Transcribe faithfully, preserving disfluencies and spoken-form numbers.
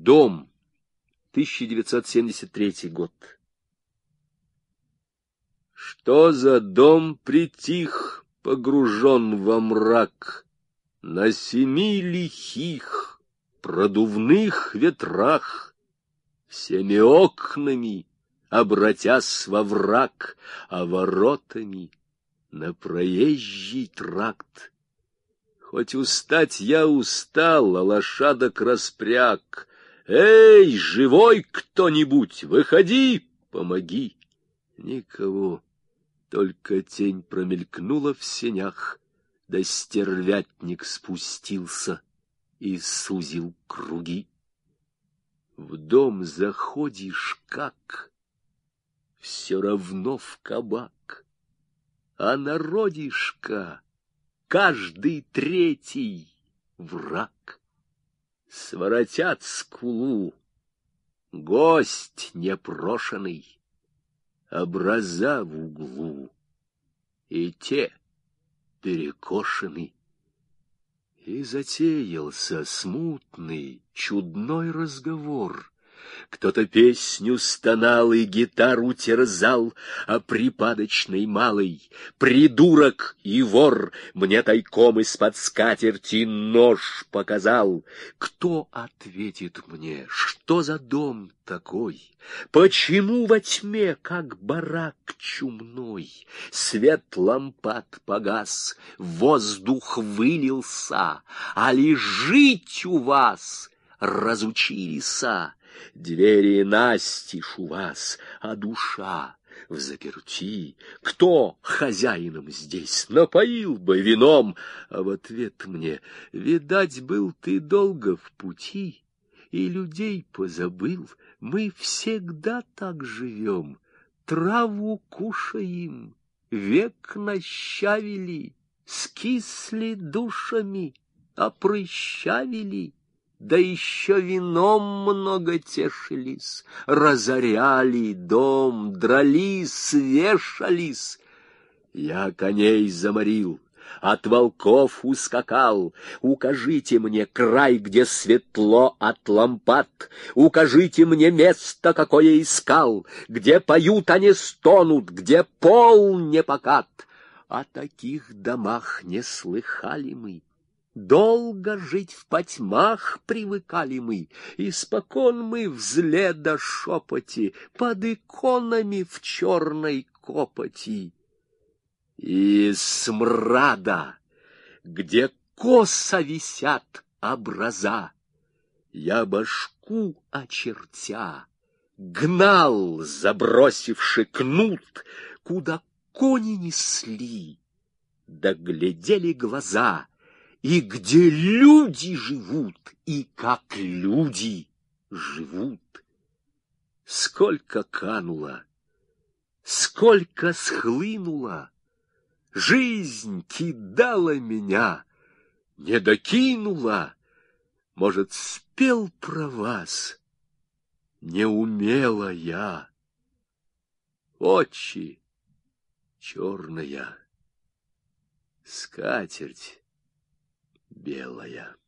Дом. тысяча девятьсот семьдесят третий год. Что за дом притих, погружен во мрак, на семи лихих продувных ветрах, всеми окнами обратясь во враг, а воротами на проезжий тракт? Хоть устать я устал, а лошадок распряг. Эй, живой кто-нибудь, выходи, помоги. Никого, только тень промелькнула в сенях, да стервятник спустился и сузил круги. В дом заходишь как, все равно в кабак, а народишко каждый третий враг. Своротят скулу, гость непрошенный, образа в углу, и те перекошены. И затеялся смутный, чудной разговор. Кто-то песню стонал и гитару терзал, а припадочный малый, придурок и вор, мне тайком из-под скатерти нож показал. Кто ответит мне, что за дом такой? Почему во тьме, как барак чумной, свет лампад погас, воздух вылился, а ли жить у вас разучилися? Двери настежь у вас, а душа взаперти. Кто хозяином здесь? Напоил бы вином. А в ответ мне: видать, был ты долго в пути и людей позабыл. Мы всегда так живем, траву кушаем, век нащавили, скисли душами, опрыщавили. Да еще вином много тешились, разоряли дом, дрались, вешались. Я коней заморил, от волков ускакал. Укажите мне край, где светло от лампад. Укажите мне место, какое искал, где поют, а не стонут, где пол не покат. О таких домах не слыхали мы. Долго жить в потьмах привыкали мы, испокон мы в зле да шепоте, под иконами в черной копоти. Из смрада, где косо висят образа, я башку очертя гнал, забросивши кнут, куда кони несли, да глядели глаза, и где люди живут, и как люди живут. Сколько кануло, сколько схлынуло, жизнь кидала меня, не докинула. Может, спел про вас, не умела я. Очи черная, скатерть белая.